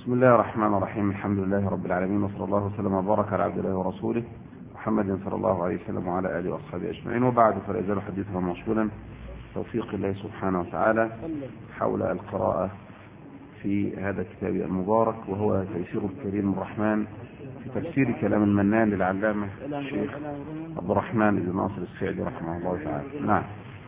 بسم الله الرحمن الرحيم. الحمد لله رب العالمين، وصلى الله وسلم وبارك على عبد الله ورسوله محمد صلى الله عليه وسلم وعلى آله وأصحابه أجمعين، وبعد، فلا يزال حديثنا موصولا توفيق الله سبحانه وتعالى حول القراءة في هذا الكتاب المبارك، وهو تيسير الكريم الرحمن في تفسير كلام المنان للعلامة الشيخ عبد الرحمن بن ناصر السعدي رحمه الله تعالى. نعم.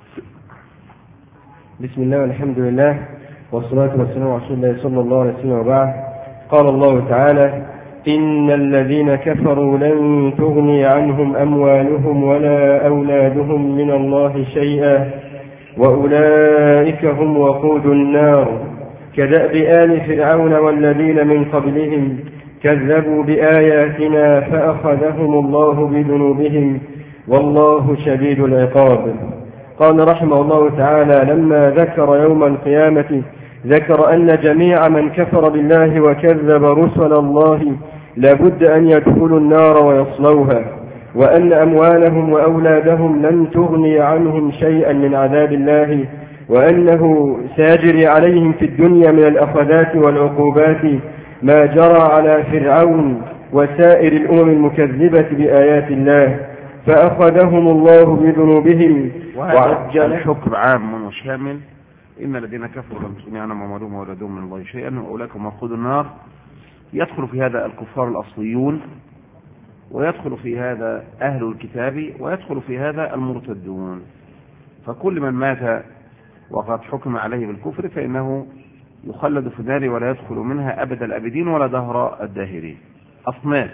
بسم الله والحمد لله والصلاة والسلام على رسول الله صلى الله عليه وسلم، وبعد. قال الله تعالى: إن الذين كفروا لن تغني عنهم أموالهم ولا أولادهم من الله شيئا وأولئك هم وقود النار، كدأب آل فرعون والذين من قبلهم كذبوا بآياتنا فأخذهم الله بذنوبهم والله شديد العقاب. قال رحمه الله تعالى: لما ذكر يوم القيامة ذكر أن جميع من كفر بالله وكذب رسل الله لابد أن يدخلوا النار ويصلوها، وأن أموالهم وأولادهم لن تغني عنهم شيئا من عذاب الله، وأنه سيجري عليهم في الدنيا من الأخذات والعقوبات ما جرى على فرعون وسائر الأمم المكذبة بآيات الله، فأخذهم الله بذنوبهم وعجل الحكم عام وشامل. إن الذين كفروا لم تغني عنهم أموالهم وأولادهم من الله شيئا وأولئك هم وقود النار. يدخل في هذا الكفار الأصليون، ويدخل في هذا أهل الكتاب، ويدخل في هذا المرتدون. فكل من مات وقد حكم عليه بالكفر فإنه يخلد في النار ولا يدخل منها أبد الأبدين ولا دهر الداهرين. أصناف: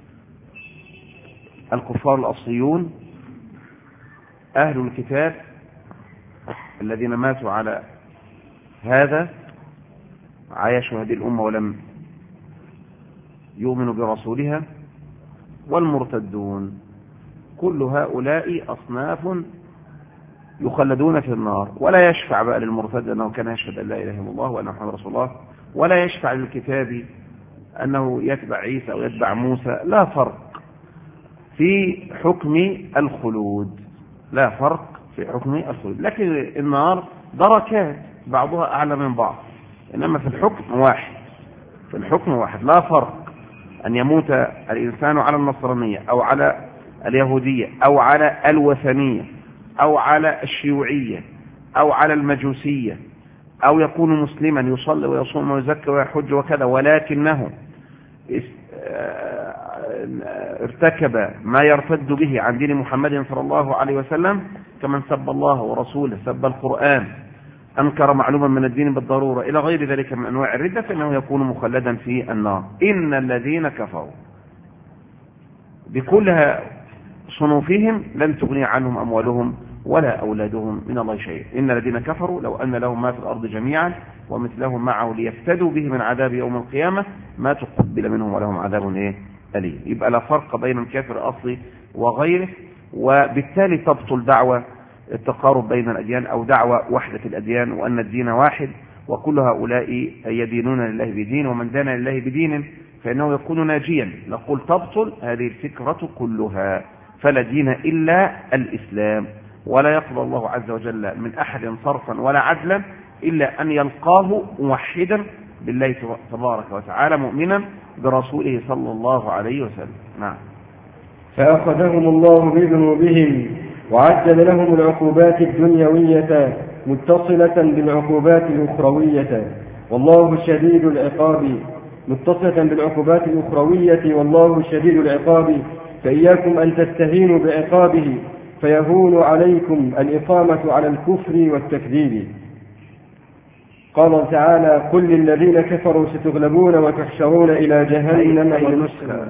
الكفار الأصليون، أهل الكتاب الذين ماتوا على هذا، عايشوا هذه الأمة ولم يؤمنوا برسولها، والمرتدون. كل هؤلاء أصناف يخلدون في النار، ولا يشفع بقى للمرتد أنه كان يشهد أن لا إله إلا الله وأن محمد رسول الله، ولا يشفع للكتاب أنه يتبع عيسى أو يتبع موسى. لا فرق في حكم الخلود، لا فرق في حكم الخلود. لكن النار دركات، بعضها أعلى من بعض، إنما في الحكم واحد، في الحكم واحد. لا فرق أن يموت الإنسان على النصرانية أو على اليهودية أو على الوثنية أو على الشيوعية أو على المجوسية، أو يكون مسلما يصلي ويصوم ويزكي ويحج وكذا، ولكنه ارتكب ما يرتد به عن دين محمد صلى الله عليه وسلم، كمن سب الله ورسوله، سب القرآن، أنكر معلوما من الدين بالضرورة، إلى غير ذلك من أنواع الردة، فإنه يكون مخلدا في النار. إن الذين كفروا بكل صنوفهم لن تغني عنهم أموالهم ولا أولادهم من الله شيء. إن الذين كفروا لو أن لهم ما في الأرض جميعا ومثلهم معه ليفتدوا به من عذاب يوم القيامة ما تقبل منهم ولهم عذاب أليم. يبقى لا فرق بين الكافر الأصلي وغيره، وبالتالي تبطل دعوة التقارب بين الأديان أو دعوة وحدة الأديان وأن الدين واحد، وكل هؤلاء يدينون لله بدين، ومن دان لله بدين فإنه يكون ناجيا. نقول تبطل هذه الفكرة كلها، فلا دين إلا الإسلام، ولا يقبل الله عز وجل من أحد صرفا ولا عدلا إلا أن يلقاه موحدا بالله تبارك وتعالى مؤمنا برسوله صلى الله عليه وسلم. نعم. فأخذهم الله بذنوبهم وعجل لهم العقوبات الدنيوية متصلة بالعقوبات الأخروية والله شديد العقاب، متصلة بالعقوبات الأخروية والله شديد العقاب، فإياكم أن تستهينوا بعقابه فيهون عليكم الإقامة على الكفر والتكذيب. قال تعالى: قل للذين كفروا ستغلبون وتحشرون إلى جهنم ونسخا.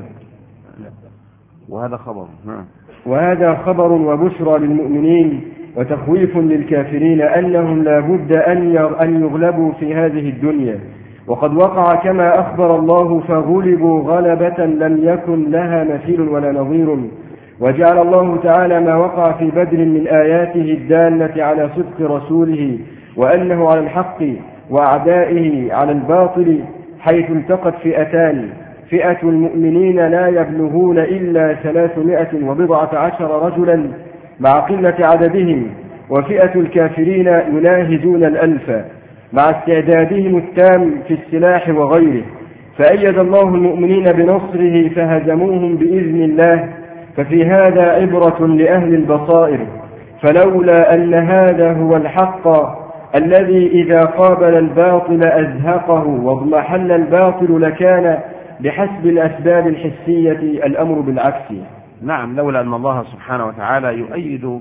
وهذا خبر وبشرى للمؤمنين وتخويف للكافرين أنهم لا بد أن يغلبوا في هذه الدنيا، وقد وقع كما أخبر الله فغلبوا غلبة لم يكن لها مثيل ولا نظير. وجعل الله تعالى ما وقع في بدر من آياته الدالة على صدق رسوله وأنه على الحق وأعدائه على الباطل، حيث التقت فئتان: فئة المؤمنين لا يبلغون إلا 310 رجلا مع قلة عددهم، وفئة الكافرين يناهزون 1000 مع استعدادهم التام في السلاح وغيره، فأيد الله المؤمنين بنصره فهزموهم بإذن الله. ففي هذا عبرة لأهل البصائر، فلولا أن هذا هو الحق الذي إذا قابل الباطل أزهقه واضمحل الباطل لكان بحسب الأسباب الحسية الأمر بالعكس. نعم، لولا أن الله سبحانه وتعالى يؤيد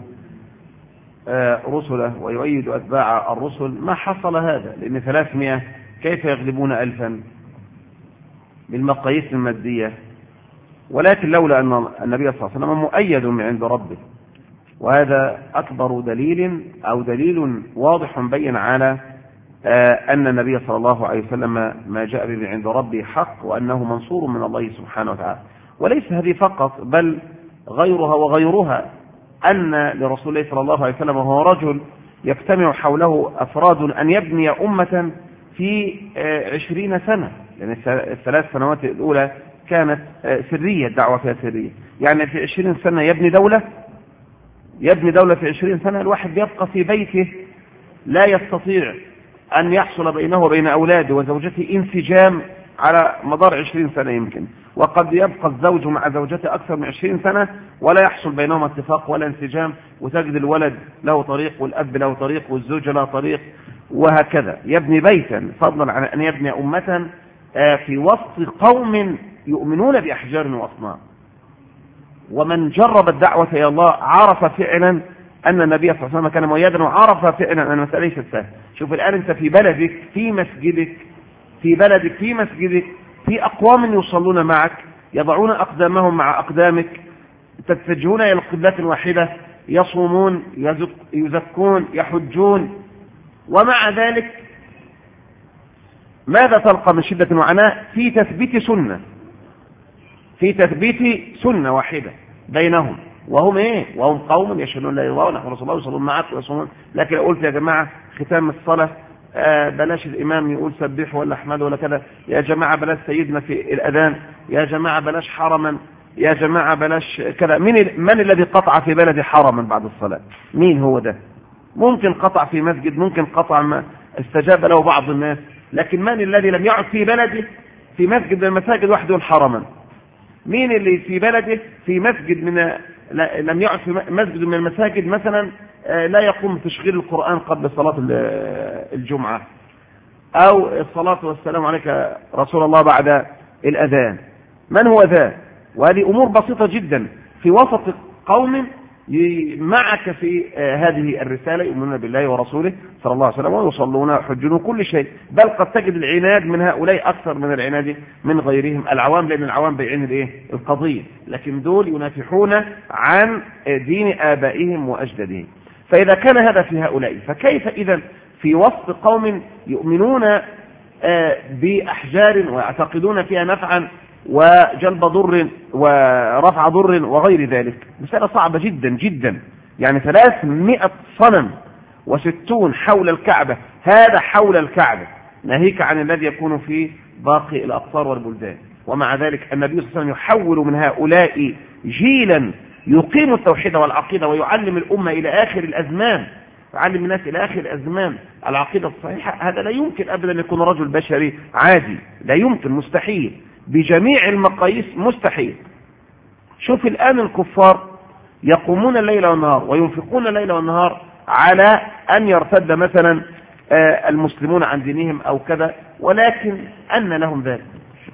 رسله ويؤيد أتباع الرسل ما حصل هذا، لأن 300 كيف يغلبون 1000 بالمقاييس المادية؟ ولكن لولا أن النبي صلى الله عليه وسلم مؤيد من عند ربه، وهذا أكبر دليل أو دليل واضح بين على أن النبي صلى الله عليه وسلم ما جاء به من عند ربه حق، وأنه منصور من الله سبحانه وتعالى. وليس هذه فقط، بل غيرها وغيرها، أن لرسول الله صلى الله عليه وسلم وهو رجل يجتمع حوله أفراد أن يبني أمة في 20 سنة، يعني 3 سنوات الأولى كانت سرية، الدعوة فيها سرية، يعني في 20 سنة يبني دولة في 20 سنة. الواحد يبقى في بيته لا يستطيع أن يحصل بينه وبين أولاده وزوجته انسجام على مدار 20 سنة يمكن، وقد يبقى الزوج مع زوجته أكثر من 20 سنة ولا يحصل بينهم اتفاق ولا انسجام، وتجد الولد له طريق والأب له طريق والزوجة له طريق، وهكذا يبني بيتا، فضلا عن أن يبني أمة في وسط قوم يؤمنون بأحجار وأصنام. ومن جرب الدعوة إلى الله عرف فعلا أن النبي صلى الله عليه وسلم كان مؤيدا، وعرف فعلا أن المسألة ليست سهلة. شوف الآن أنت في بلدك، في مسجدك، في مسجدك في أقوام يصلون معك، يضعون أقدامهم مع أقدامك، تتجهون إلى القبلة واحدة، يصومون، يزكون، يحجون، ومع ذلك ماذا تلقى من شدة وعناء؟ في تثبيت سنة واحدة بينهم، وهم قوم يشهدون لا إله إلا الله ونحن رسول الله يصلون معك ويصومون. لكن قلت يا جماعة ختام الصلاة بلاش الإمام يقول سبح ولا احمد ولا كذا، يا جماعة بلاش سيدنا في الأذان، يا جماعة بلاش حرما، يا جماعة بلاش كذا. من الذي قطع في بلد حرما بعد الصلاة؟ مين هو ده؟ ممكن قطع في مسجد، ممكن قطع ما استجاب له بعض الناس، لكن من الذي لم يعد في بلده في مسجد من المساجد وحده حرما؟ مين اللي في بلده في مسجد لم يعد في مسجد من المساجد مثلا لا يقوم بتشغيل القرآن قبل صلاة الجمعة، أو الصلاة والسلام عليك رسول الله بعد الأذان؟ من هو ذا؟ وهذه أمور بسيطة جدا في وسط قوم معك في هذه الرسالة، يؤمنون بالله ورسوله صلى الله عليه وسلم ويصلون ويحجون كل شيء، بل قد تجد العناد من هؤلاء أكثر من العناد من غيرهم العوام، لأن العوام بيعين القضية، لكن دول ينافحون عن دين آبائهم وأجدادهم. فإذا كان هذا في هؤلاء، فكيف إذا في وسط قوم يؤمنون بأحجار ويعتقدون فيها نفعا وجلب ضر ورفع ضر وغير ذلك؟ مسألة صعبة جدا جدا. يعني 300 صنم و60 حول الكعبة، هذا حول الكعبة، ناهيك عن الذي يكون في باقي الأقطار والبلدان. ومع ذلك النبي صلى الله عليه وسلم يحول من هؤلاء جيلا يقيم التوحيد والعقيدة ويعلم الأمة إلى آخر الأزمان، يعلم الناس إلى آخر الأزمان العقيدة الصحيحة. هذا لا يمكن أبدا يكون رجل بشري عادي، لا يمكن، مستحيل بجميع المقاييس، مستحيل. شوف الآن الكفار يقومون الليل والنهار وينفقون الليل والنهار على أن يرتد مثلا المسلمون عن دينهم أو كذا، ولكن أن لهم ذلك؟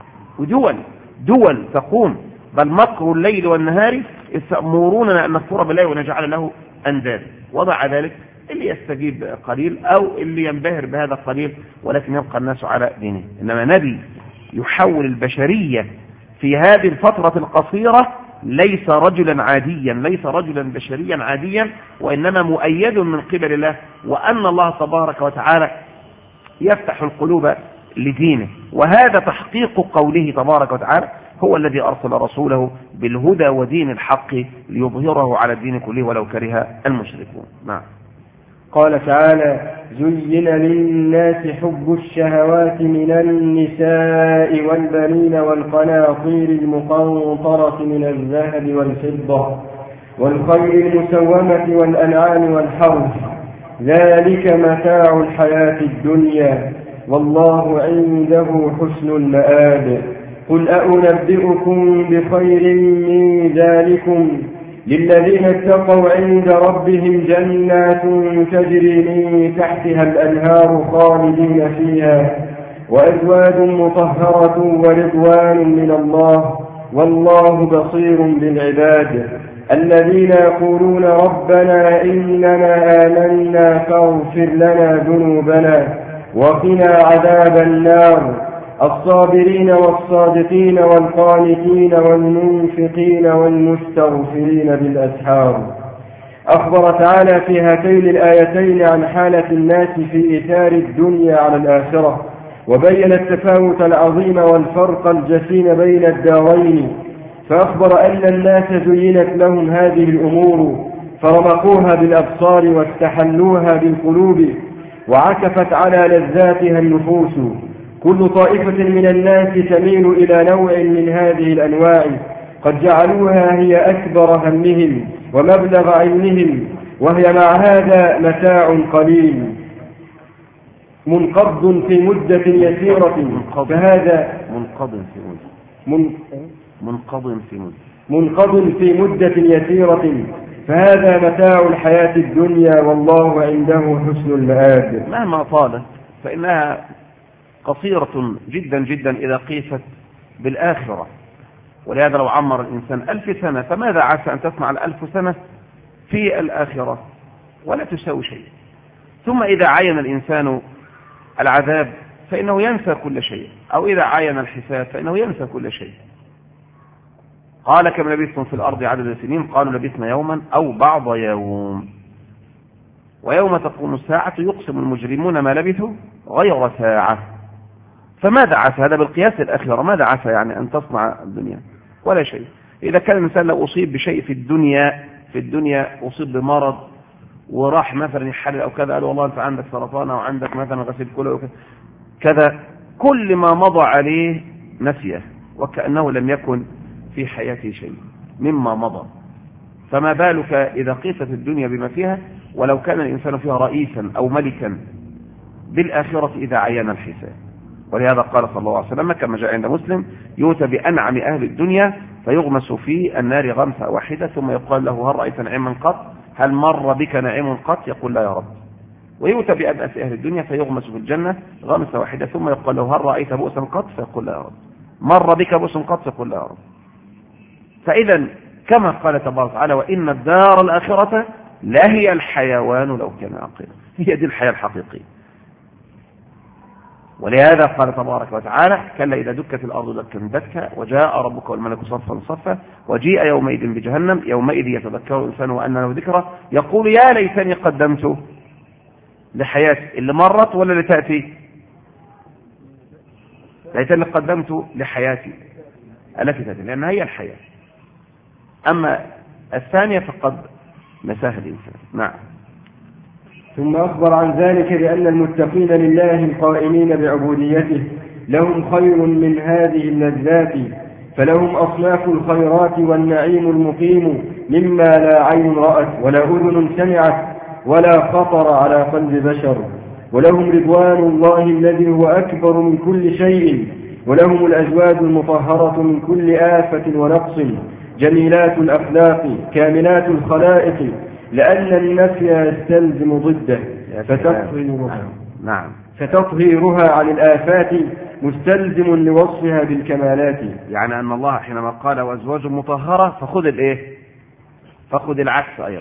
ودول تقوم، بل مكر الليل والنهار إذ تأمروننا أن نكفر بالله ونجعل له أندادا. وضع ذلك اللي يستجيب قليل أو اللي ينبهر بهذا قليل، ولكن يبقى الناس على دينه. إنما نبي يحول البشرية في هذه الفترة القصيرة ليس رجلا عاديا، ليس رجلا بشريا عاديا، وإنما مؤيد من قبل الله، وأن الله تبارك وتعالى يفتح القلوب لدينه. وهذا تحقيق قوله تبارك وتعالى: هو الذي أرسل رسوله بالهدى ودين الحق ليظهره على الدين كله ولو كره المشركون. نعم. قال تعالى: زين للناس حب الشهوات من النساء والبنين والقناطير المقنطرة من الذهب والفضة والخيل المسومة والأنعام والحرث، ذلك متاع الحياة الدنيا، والله عنده حسن المآب. قل أنبئكم بخير من ذلكم للذين اتقوا عند ربهم جنات تجري من تحتها الأنهار خالدين فيها وأزواج مطهرة ورضوان من الله والله بصير بالعباد. الذين يقولون ربنا إننا آمنا فاغفر لنا ذنوبنا وقنا عذاب النار. الصابرين والصادقين والقانتين والمنفقين والمستغفرين بالأسحار. أخبر تعالى في هاتين الآيتين عن حالة الناس في إثار الدنيا على الآخرة، وبين التفاوت العظيم والفرق الجسيم بين الدارين، فأخبر أن الناس زينت لهم هذه الأمور فرمقوها بالأبصار واستحلوها بالقلوب وعكفت على لذاتها النفوس. كل طائفة من الناس تميل إلى نوع من هذه الأنواع قد جعلوها هي أكبر همهم ومبلغ علمهم، وهي مع هذا متاع قليل منقض في مدة يسيرة. فهذا منقض في مدة يسيرة، فهذا متاع الحياة الدنيا والله عنده حسن المآب. مهما طالت فإنها قصيرة جدا جدا إذا قيست بالآخرة. ولهذا لو عمر الإنسان 1000 سنة فماذا عسى أن تسمع 1000 سنة في الآخرة؟ ولا تساوي شيء. ثم إذا عين الإنسان العذاب فإنه ينسى كل شيء، أو إذا عين الحساب فإنه ينسى كل شيء. قال كم لبثتم في الأرض عدد سنين؟ قالوا لبثنا يوما أو بعض يوم. ويوم تقوم الساعة يقسم المجرمون ما لبثوا غير ساعة. فماذا عسى؟ هذا بالقياس الآخرة. ماذا عسى يعني أن تصنع الدنيا؟ ولا شيء. إذا كان الإنسان لو أصيب بشيء في الدنيا أصيب بمرض وراح مثلا يحلل أو كذا، قال والله أنت عندك سرطان أو عندك مثلا غسيل كلى أو كذا، كل ما مضى عليه نسيه وكأنه لم يكن في حياته شيء مما مضى. فما بالك إذا قيست الدنيا بما فيها، ولو كان الإنسان فيها رئيسا أو ملكا بالآخرة إذا عين الحساب. ولهذا قال صلى الله عليه وسلم كما جاء عند مسلم: يؤتى بأنعم أهل الدنيا فيغمس في النار غمسة واحدة ثم يقال له: هل رأيت نعيما قط؟ هل مر بك نعيم قط؟ يقول: لا يا رب. ويؤتى بأبأس أهل الدنيا فيغمس في الجنة غمسة واحدة ثم يقال له: هل رأيت بؤسا قط؟ فيقول: لا يا رب. مر بك بؤس قط؟ يقول: لا يا رب. فإذا كما قال تبارك وتعالى: وإن الدار الآخرة لهي الحيوان لو كان عاقلا. هي دي الحياة الحقيقية. ولهذا قال تبارك وتعالى: كلا إذا دكت الأرض دكا دكا وجاء ربك والملك صفا صفا وجيء يومئذ بجهنم يومئذ يتذكر الإنسان وأن له ذكرى يقول يا ليتني قدمت لحياتي. اللي مرت ولا اللي تأتي؟ ليتني قدمت لحياتي التي تأتي، لأن هي الحياة. أما الثانية فقد نساها الإنسان. نعم. ثم أخبر عن ذلك بأن المتقين لله القائمين بعبوديته لهم خير من هذه اللذات، فلهم أصناف الخيرات والنعيم المقيم مما لا عين رأت ولا أذن سمعت ولا خطر على قلب بشر، ولهم رضوان الله الذي هو أكبر من كل شيء، ولهم الأزواج المطهرة من كل آفة ونقص، جميلات الأخلاق كاملات الخلائق، لأن النفي يستلزم ضده فتطهيرها عن الآفات مستلزم لوصفها بالكمالات. يعني أن الله حينما قال وأزواج مطهرة فخذ الإيه؟ فخذ العكس أيضا،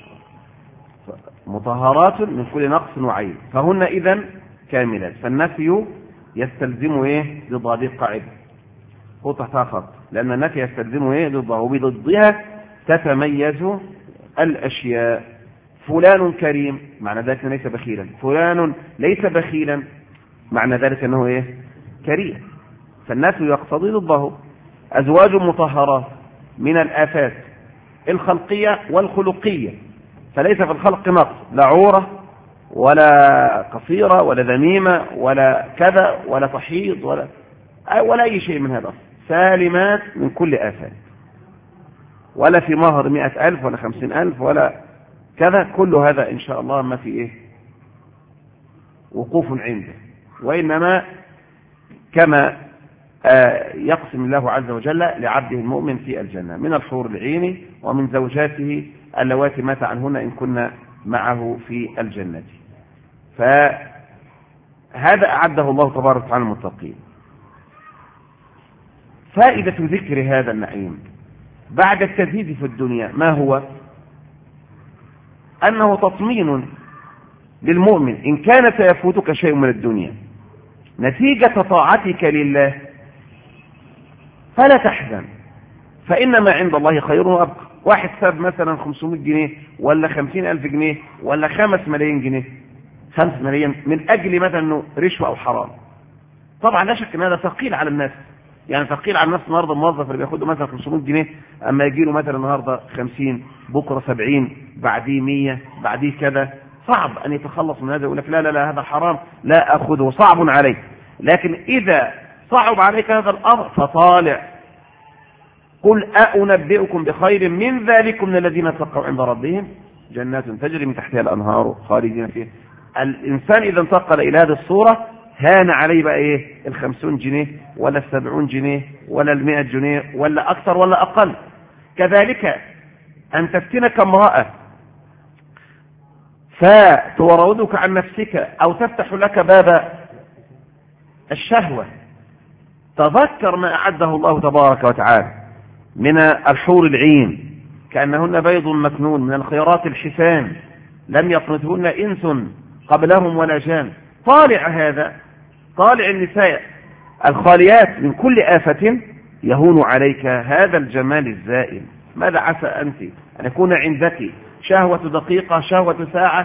مطهرات من كل نقص وعيب، فهن إذن كاملات. فالنفي يستلزم إيه؟ ضد قاعدة هو تحتها خط، لأن النفي يستلزم إيه؟ ضدها، وبضدها تتميز الأشياء. فلان كريم معنى ذلك أنه ليس بخيلا، فلان ليس بخيلا معنى ذلك أنه إيه؟ كريم. فالنفي يقتضي ضده. أزواج مطهرات من الآفات الخلقية والخلقية، فليس في الخلق نقص، لا عورة ولا قصيرة ولا ذميمة ولا كذا ولا تحيض ولا أي شيء من هذا، سالمات من كل آفات، ولا في مهر 100,000 ولا 50,000 ولا كذا. كل هذا إن شاء الله ما في إيه؟ وقوف عنده. وإنما كما يقسم الله عز وجل لعبده المؤمن في الجنة من الحور العين ومن زوجاته اللواتي مات عنهن إن كنا معه في الجنة. فهذا أعده الله تبارك وتعالى المتقين. فائدة ذكر هذا النعيم بعد التزهيد في الدنيا ما هو؟ أنه تطمين للمؤمن إن كان سيفوتك شيء من الدنيا نتيجة طاعتك لله فلا تحزن، فإن ما عند الله خير وأبقى. واحد ساب مثلا 500 جنيه ولا 50,000 جنيه ولا 5 ملايين جنيه، 5 ملايين من أجل مثلا أنه رشوة أو حرام، طبعا لا شك أن هذا ثقيل على الناس. يعني ثقيل على الناس النهارده الموظف اللي بياخده مثلا 500 جنيه اما يجي له مثلا النهارده 50 بكره 70 بعديه 100 بعديه كذا، صعب ان يتخلص من هذا، يقول لك لا لا لا هذا حرام لا اخذه، صعب عليك. لكن اذا صعب عليك هذا الامر فطالع قل أنبئكم بخير من ذلكم من الذين اتقوا عند ربهم جنات تجري من تحتها الانهار خالدين فيها. الانسان اذا انتقل الى هذه الصوره هان عليه بقى ايه 50 جنيه ولا 70 جنيه ولا 100 جنيه ولا اكثر ولا اقل. كذلك ان تفتنك امرأة فتراودك عن نفسك او تفتح لك باب الشهوة، تذكر ما اعده الله تبارك وتعالى من الحور العين كأنهن بيض مكنون من الخيرات الحسان لم يطمثهن انس قبلهم ولا جان. طالع هذا، طالع النساء الخاليات من كل آفة يهون عليك هذا الجمال الزائل. ماذا عسى أنت أن يكون عندك شهوة دقيقة شهوة ساعة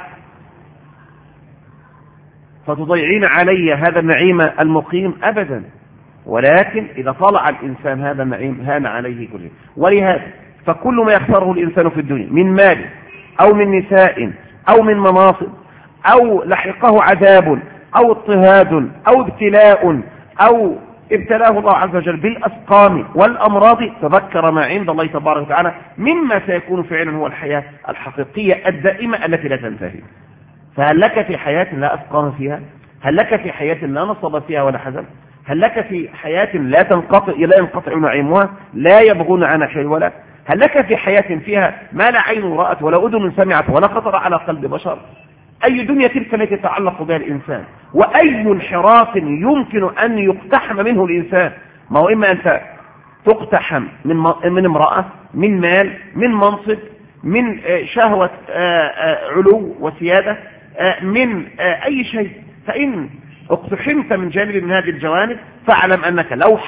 فتضيعين علي هذا النعيم المقيم؟ أبدا. ولكن إذا طلع الإنسان هذا النعيم هان عليه كله. ولهذا فكل ما يختاره الإنسان في الدنيا من مال أو من نساء أو من مناصب أو لحقه عذاب أو اضطهاد أو ابتلاء أو ابتلاه الله عز وجل بالأسقام والأمراض، تذكر ما عند الله تبارك وتعالى مما سيكون فعلا هو الحياة الحقيقية الدائمة التي لا تنتهي. فهل لك في حياة لا أسقام فيها؟ هل لك في حياة لا نصب فيها ولا حزن؟ هل لك في حياة لا ينقطع نعيمها لا يبغون عنها حيل ولا؟ هل لك في حياة فيها ما لا عين رأت ولا أذن سمعت ولا خطر على قلب بشر؟ أي دنيا تلك التي يتعلق بها الإنسان؟ وأي انحراف يمكن أن يقتحم منه الإنسان؟ ما هو إما أنت تقتحم من امرأة، من مال، من منصب، من شهوة علو وسيادة، من أي شيء. فإن اقتحمت من جانب من هذه الجوانب فاعلم أنك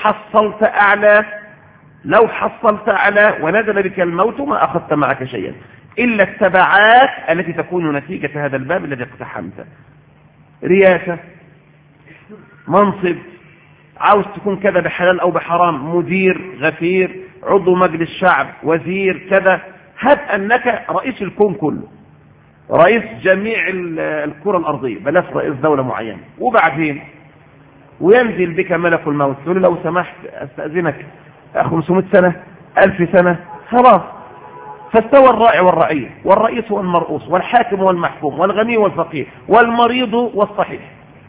لو حصلت أعلى ونزل بك الموت ما أخذت معك شيئا إلا التبعات التي تكون نتيجة هذا الباب الذي اقتحمته. رياسة، منصب، عاوز تكون كذا بحلال أو بحرام، مدير، غفير، عضو مجلس شعب، وزير، كذا. هب أنك رئيس الكون كله، رئيس جميع الكرة الأرضية، بلاش رئيس دولة معينة. وبعدين وينزل بك ملك الموت تقول لو سمحت أستأذنك 500 سنة 1000 سنة، خلاص. فاستوى الراعي والرعية، والرئيس والمرؤوس، والحاكم والمحكوم، والغني والفقير، والمريض والصحيح.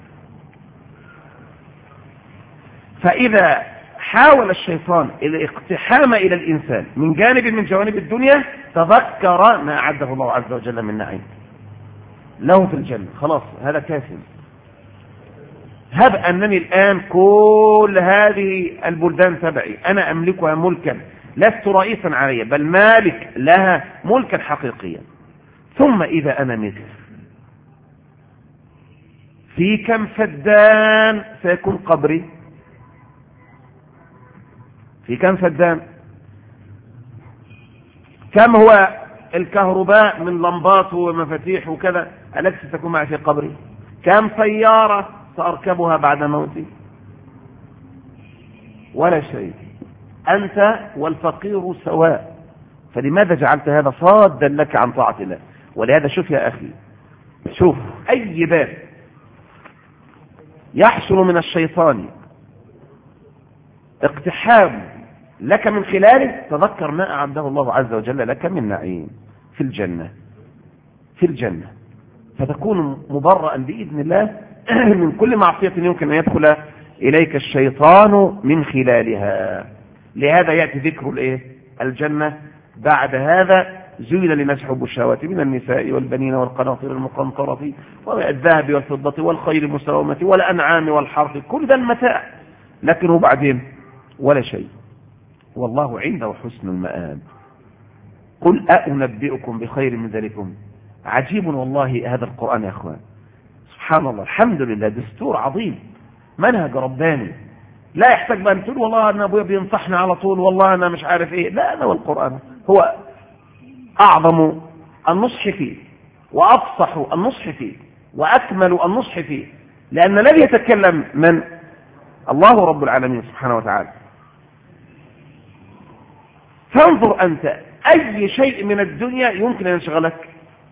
فإذا حاول الشيطان الاقتحام إلى الإنسان من جانب من جوانب الدنيا تذكر ما أعده الله عز وجل من نعيم له في الجنة. خلاص هذا كافٍ. هب أنني الآن كل هذه البلدان تبعي، أنا أملكها ملكا، لست رئيسا عليها بل مالك لها ملكا حقيقيا. ثم إذا أنا مت في كم فدان سيكون قبري؟ في كم فدان؟ كم هو الكهرباء من لمبات ومفاتيح وكذا التي ستكون معي في قبري؟ كم سيارة سأركبها بعد موتي؟ ولا شيء. أنت والفقير سواء، فلماذا جعلت هذا صادا لك عن طاعة الله؟ ولهذا شوف يا أخي، شوف أي باب يحصل من الشيطان اقتحام لك من خلاله تذكر ما أعده الله عز وجل لك من نعيم في الجنة، فتكون مبرأ بإذن الله من كل معصية يمكن أن يدخل إليك الشيطان من خلالها. لهذا يأتي ذكر الجنة بعد هذا. زين للناس حب الشهوات من النساء والبنين والقناطير المقنطرة والذهب والفضة والخيل المسومة والأنعام والحرث، كل ده المتاع، لكن بعدين ولا شيء، والله عنده حسن المآب. قل أنبئكم بخير من ذلكم. عجيب والله هذا القرآن يا أخوان، سبحان الله، الحمد لله، دستور عظيم، منهج رباني، لا يحتاج بقى تقول والله أنا أبويا بينصحني على طول، والله أنا مش عارف إيه. لا، هذا هو القرآن، هو أعظم النصح فيه، وأفصح النصح فيه، وأكمل النصح فيه، لأن الذي يتكلم من الله رب العالمين سبحانه وتعالى. فانظر أنت، أي شيء من الدنيا يمكن أن يشغلك،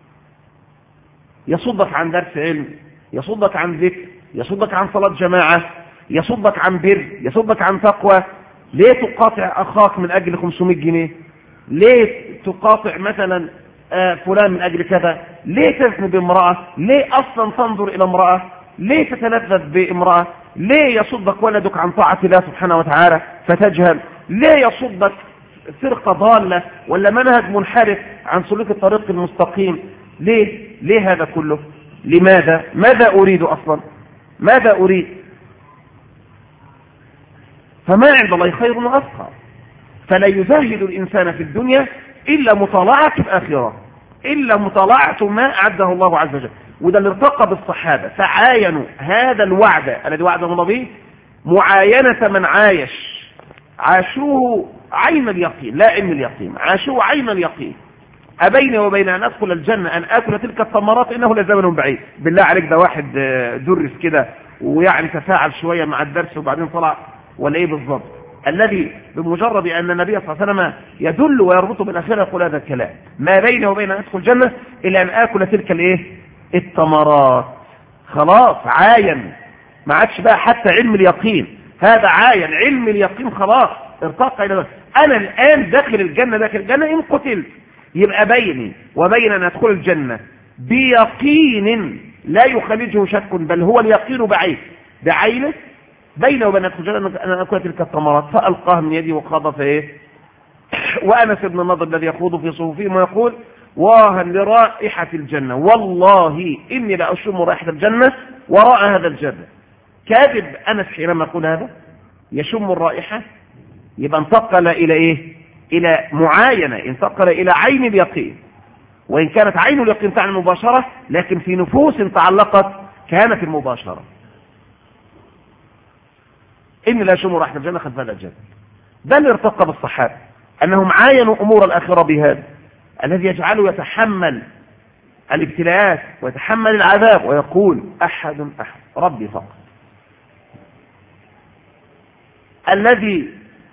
يصدك عن درس علم، يصدك عن ذكر، يصدك عن صلاة جماعة، يصدك عن بر، يصدك عن تقوى. ليه تقاطع أخاك من أجل 500 جنيه؟ ليه تقاطع مثلا فلان من أجل كذا؟ ليه تزني بامرأة؟ ليه أصلا تنظر إلى امرأة؟ ليه تتلذذ بامرأة؟ ليه يصدك ولدك عن طاعة الله سبحانه وتعالى فتجهل؟ ليه يصدك فرقة ضالة ولا منهج منحرف عن سلوك الطريق المستقيم؟ ليه هذا كله؟ لماذا؟ ماذا أريد أصلا؟ ماذا أريد؟ فما عند الله خير وأبقى، فلا يزاهد الإنسان في الدنيا إلا مطالعة الآخرة، إلا مطالعة ما أعده الله عز وجل. وده اللي ارتقى بالصحابة، فعاينوا هذا الوعد الذي وعده الله به معاينة من عاشوه عين اليقين، لا علم اليقين، عاشوه عين اليقين. أبين وبين أن أدخل الجنة أن آكل تلك الثمرات إنه لزمن بعيد. بالله عليك، ده واحد درس كده ويعني تفاعل شوية مع الدرس وبعدين طلع، ولا إيه بالضبط؟ الذي بمجرد أن النبي صلى الله عليه وسلم يدل ويربط بالآخرة يقول هذا الكلام، ما بيني وبين أن أدخل الجنة إلا أن آكل تلك الثمرات. خلاص عاين، ما عادش بقى حتى علم اليقين، هذا عاين علم اليقين، خلاص ارتقى إلى أنا الآن داخل الجنة إن قتلت، يبقى بيني وبين أن أدخل الجنة بيقين لا يخالجه شك، بل هو اليقين بعينه بيني وبين أن أدخل الجنة أن أكل تلك الثمرات. فألقاها من يدي وخاض فإيه؟ وأنس بن النضر الذي يخوض في صفوفهم ويقول واها لرائحة الجنة، والله إني لأشم رائحة الجنة وراء هذا الجنة. كاذب أنس حينما يقول هذا، يشم الرائحة، يبقى انتقل إلى إيه؟ إلى معاينة، انتقل إلى عين اليقين، وإن كانت عين اليقين تعني المباشرة، لكن في نفوس تعلقت كانت المباشرة. إني لا أشم رائحة الجنة خلف هذا الجنة. بل ارتقى بالصحابة أنهم عاينوا أمور الآخرة بهذا الذي يجعله يتحمل الابتلاءات ويتحمل العذاب ويقول أحد ربي فقط. الذي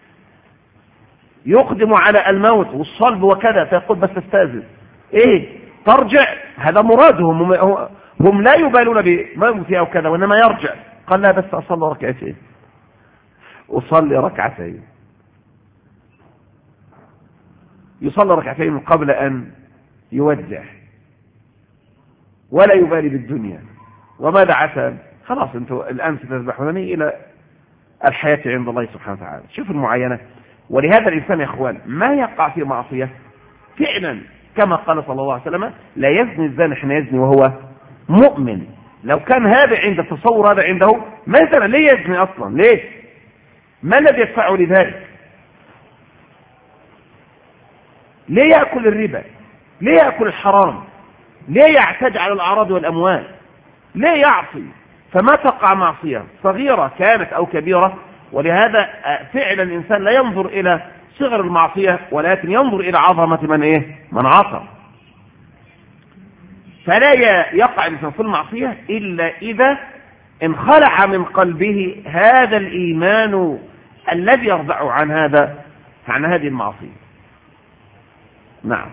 يقدم على الموت والصلب وكذا فيقول بس استاذن، ايه ترجع؟ هذا مرادهم، هم لا يبالون بموتي او كذا، وانما يرجع. قال لا بس اصلي ركعتين، اصلي ركعتين، يصلي ركعتين قبل ان يودع، ولا يبالي بالدنيا. وماذا عسى؟ خلاص انتوا الان ستذبحونني الى الحياة عند الله سبحانه وتعالى. شوف المعاينة. ولهذا الإنسان يا إخوان ما يقع في معصية فعلا كما قال صلى الله عليه وسلم لا يزني الزاني حين يزني وهو مؤمن. لو كان هذا عند التصور هذا عنده مثلا ليه يزني أصلا؟ ليه؟ ما الذي يدفعه لذلك؟ ليه يأكل الربا؟ ليه يأكل الحرام؟ ليه يعتدي على الأعراض والأموال؟ ليه يعصي؟ فما تقع معصية صغيرة كانت أو كبيرة. ولهذا فعلا الإنسان لا ينظر إلى صغر المعصية ولكن ينظر إلى عظمة من عصى. فلا يقع الإنسان في المعصية إلا إذا انخلع من قلبه هذا الإيمان الذي يرضع عن هذه المعصية. نعم.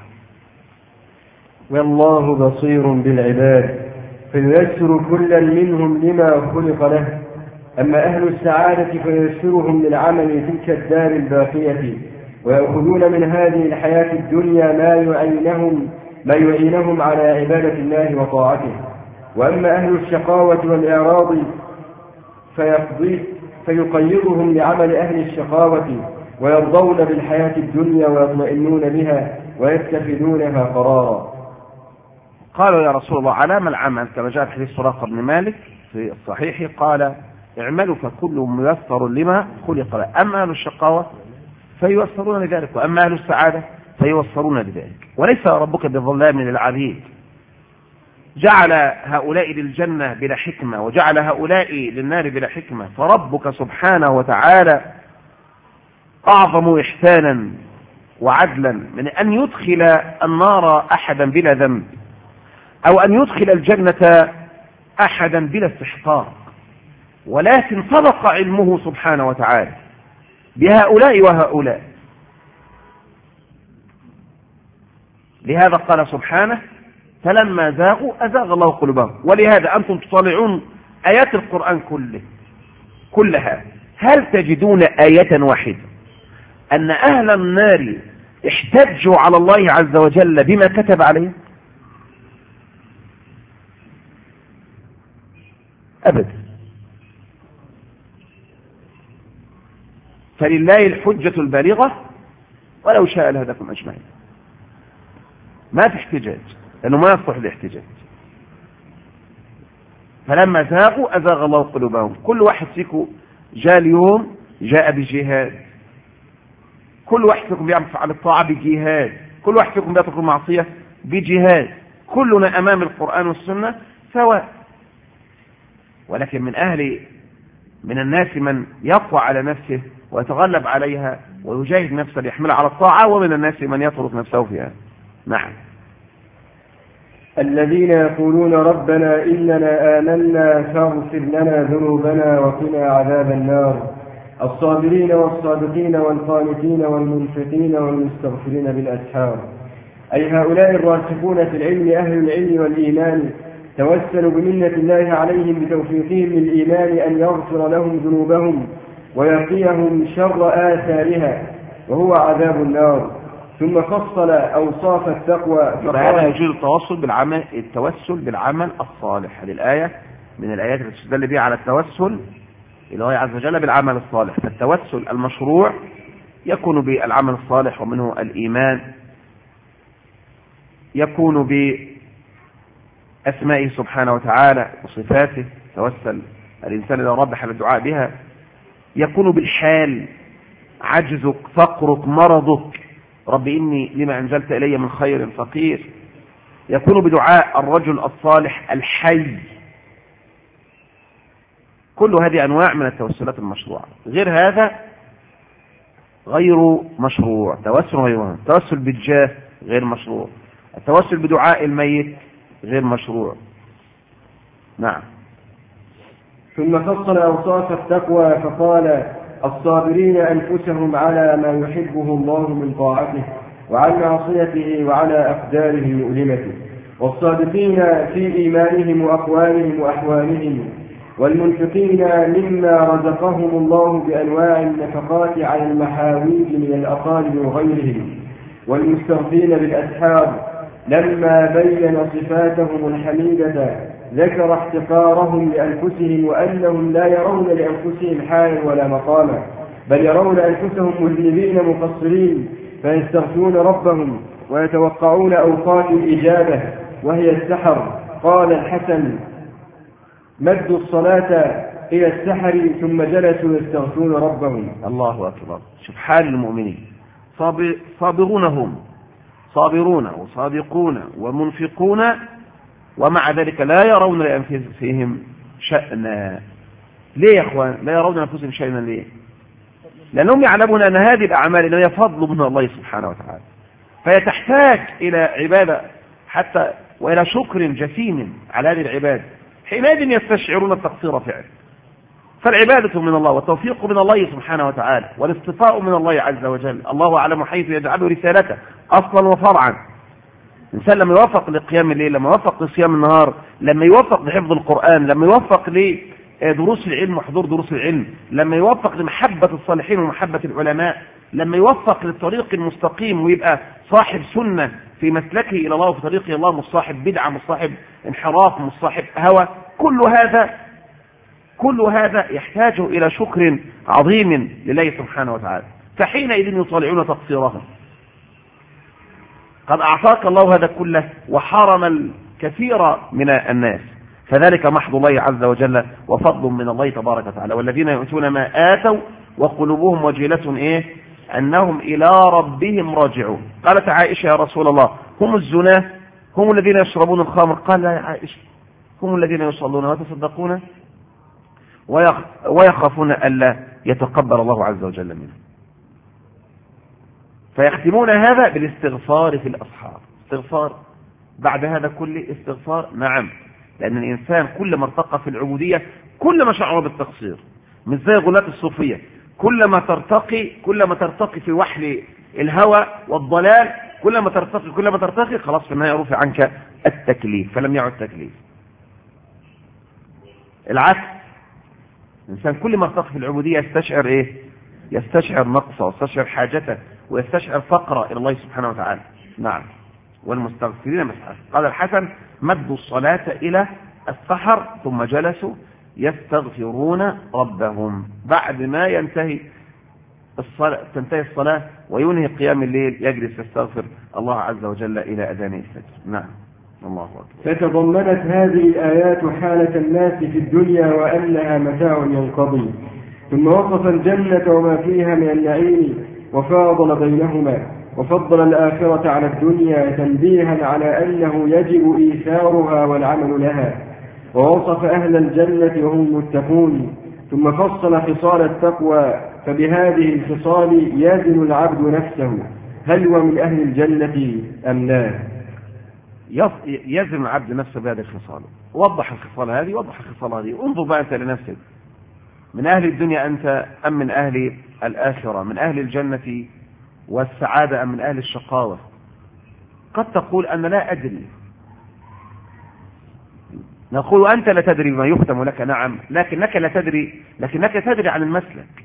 والله بصير بالعباد فييسر كلا منهم لما خلق له. أما أهل السعادة فييسرهم للعمل تلك الدار الباقية، ويأخذون من هذه الحياة الدنيا ما يعينهم على عبادة الله وطاعته. وأما أهل الشقاوة والإعراض فيقيضهم لعمل أهل الشقاوة ويرضون بالحياة الدنيا ويطمئنون بها ويتخذونها قرارا. قالوا يا رسول الله علام العمل؟ كما جاء في حديث سراقة بن مالك في الصحيح قال اعملوا فكل ميسر لما خلق له. أما أهل الشقاوة فييسرون لذلك، وأما أهل السعادة فييسرون لذلك، وليس ربك بظلام للعبيد. جعل هؤلاء للجنة بلا حكمة وجعل هؤلاء للنار بلا حكمة، فربك سبحانه وتعالى أعظم إحسانا وعدلا من أن يدخل النار أحدا بلا ذنب، أو أن يدخل الجنة أحدا بلا استحقاق، ولكن سبق علمه سبحانه وتعالى بهؤلاء وهؤلاء. لهذا قال سبحانه فلما زاغوا أزاغ الله قلوبهم. ولهذا أنتم تطالعون آيات القرآن كلها، هل تجدون آية واحدة أن أهل النار احتجوا على الله عز وجل بما كتب عليهم؟ أبدا. فلله الحجة البالغة ولو شاء لهداكم أجمعين. ما في احتجاج، لأنه ما يصلح الاحتجاج. فلما زاغوا أزاغ الله قلوبهم. كل واحد فيكم جاء اليوم جاء بجهاد، كل واحد فيكم بيفعل الطاعة بجهاد، كل واحد فيكم بيترك المعصية بجهاد، كلنا أمام القرآن والسنة سواء. ولكن من الناس من يقوى على نفسه ويتغلب عليها ويجاهد نفسه ليحملها على الطاعة، ومن الناس من يترك نفسه فيها. نعم. الذين يقولون ربنا إننا آمنا فاغفر لنا ذنوبنا وقنا عذاب النار، الصابرين والصادقين والقانتين والمنفقين والمستغفرين بالأسحار. أي هؤلاء الراسخون في العلم أهل العلم والإيمان توسلوا بمنة الله عليهم بتوفيقهم للإيمان أن يغفر لهم ذنوبهم ويقيهم شر آثارها وهو عذاب النار. ثم فصل أوصاف التقوى فهذا يجوز التوسل بالعمل الصالح. هذه الآية من الآيات التي تدل بها على التوسل إلى الله عز وجل بالعمل الصالح. فالتوسل المشروع يكون بالعمل الصالح، ومنه الإيمان، يكون بأسمائه سبحانه وتعالى وصفاته، توسل الإنسان إذا ربح بالدعاء بها، يكون بالحال، عجزك، فقرك، مرضك، رب إني لما أنزلت إلي من خير فقير. يكون بدعاء الرجل الصالح الحي. كل هذه أنواع من التوسلات المشروعة. غير هذا غير مشروع، توسل غيره. التوسل بالجاه غير مشروع، التوسل بدعاء الميت غير مشروع. نعم. ثم فصل أوصاف التقوى فقال الصابرين أنفسهم على ما يحبه الله من طاعته وعن معصيته وعلى أقداره مؤلمته، والصادقين في إيمانهم وأقوالهم وأحوالهم، والمنفقين مما رزقهم الله بأنواع النفقات على المحاويج من الأقارب وغيرهم، والمستغفرين بالأسحار. لما بين صفاتهم الحميدة ذكر احتقارهم لأنفسهم وأنهم لا يرون لأنفسهم حالا ولا مقاما، بل يرون أنفسهم مذنبين مقصرين فيستغفرون ربهم ويتوقعون أوقات الإجابة وهي السحر. قال الحسن مدوا الصلاة إلى السحر ثم جلسوا يستغفرون ربهم. الله أكبر. شوف حال المؤمنين، صابرون، هم صابرون وصادقون ومنفقون، ومع ذلك لا يرون لأنفسهم شأنا. ليه يا أخوان لا يرون لأنفسهم شأنا؟ ليه؟ لأنهم يعلمون أن هذه الأعمال هي فضل من الله سبحانه وتعالى، فهي تحتاج إلى عبادة حتى وإلى شكر جسيم على هذه العبادة. حينئذ يستشعرون التقصير فعلا. فالعبادة من الله والتوفيق من الله سبحانه وتعالى والاصطفاء من الله عز وجل. الله أعلم حيث يجعل رسالته أصلا وفرعا. الإنسان لما يوفق لقيام الليل، لما يوفق لصيام النهار، لما يوفق لحفظ القرآن، لما يوفق لدروس العلم وحضور دروس العلم، لما يوفق لمحبة الصالحين ومحبة العلماء، لما يوفق للطريق المستقيم ويبقى صاحب سنة في مسلكه إلى الله وفي طريقه الله، مش صاحب بدعة، مش صاحب انحراف، مصاحب هوى، كل هذا يحتاج إلى شكر عظيم لله سبحانه وتعالى. فحينئذ يطالعون تقصيرهم. قد أعطاك الله هذا كله وحرم الكثير من الناس، فذلك محض الله عز وجل وفضل من الله تبارك وتعالى. والذين يؤتون ما آتوا وقلوبهم وجلة أنهم إلى ربهم راجعون. قالت عائشة يا رسول الله هم الزناة هم الذين يشربون الخمر؟ قال لا يا عائشة، هم الذين يصلون ويتصدقون ويخافون ألا يتقبل الله عز وجل منهم. فيختمون هذا بالاستغفار في الأسحار. استغفار بعد هذا كله استغفار، نعم، لأن الإنسان كل ما ارتقى في العبودية كل ما شعر بالتقصير، مش زي غلاة الصوفية كل ما ترتقي في وحل الهوى والضلال، كل ما ترتقي خلاص في النهاية رفع عنك التكليف فلم يعد تكليف. العكس، الإنسان كل ما ارتقى في العبودية يستشعر إيه؟ يستشعر نقصه ويستشعر حاجته ويستشعر فقره إلى الله سبحانه وتعالى. نعم، والمستغفرين مسحر. قال الحسن مدوا الصلاة إلى السحر ثم جلسوا يستغفرون ربهم. بعد ما تنتهي الصلاة وينهي قيام الليل يجلس يستغفر الله عز وجل إلى أذان الفجر. نعم، الله أكبر. فتضمنت هذه الآيات حالة الناس في الدنيا وأنها متاع ينقضي، ثم وصف الجنة وما فيها من النعيم وفاضل بينهما، وفضل الآخرة على الدنيا تنبيها على أنه يجب إيثارها والعمل لها، ووصف أهل الجنة وهم المتقون، ثم فصل خصال التقوى، فبهذه الخصال يزن العبد نفسه هل هو من أهل الجنة أم لا. يزن العبد نفسه بهذه الخصال. وضح الخصال هذه، انظر بقى أنت لنفسك، من أهل الدنيا أنت أم من أهل الآخرة؟ من أهل الجنة والسعادة أم من أهل الشقاوة؟ قد تقول أنا لا أدري، نقول أنت لا تدري بما يختم لك، نعم، لكنك تدري عن المسلك.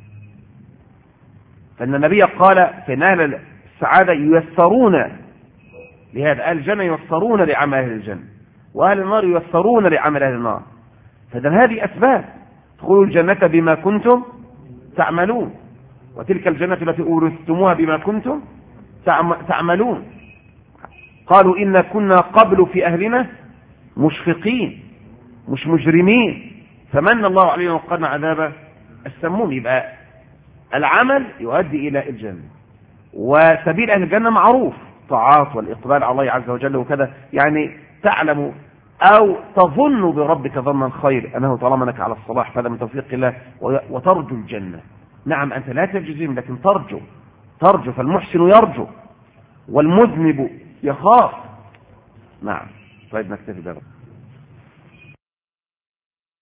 فإن النبي قال في أهل السعادة ييسرون لهذا، أهل الجنة ييسرون لعمل أهل الجنة، وأهل النار ييسرون لعمل أهل النار. فإذا هذه أسباب، ادخلوا الجنة بما كنتم تعملون، وتلك الجنة التي أورثتموها بما كنتم تعملون. قالوا إن كنا قبل في أهلنا مشفقين مش مجرمين فمن الله علينا وقنا عذاب السموم. يبقى العمل يؤدي إلى الجنة، وسبيل أهل الجنة معروف، طاعات والإقبال على الله عز وجل وكذا، يعني تعلم أو تظن بربك ظنا خير أنه طالما أنك على الصلاح فهذا من توفيق الله، وترجو الجنة. نعم، أنت لا تجزم لكن ترجو، فالمحسن يرجو والمذنب يخاف. نعم، طيب نكتفي بذلك.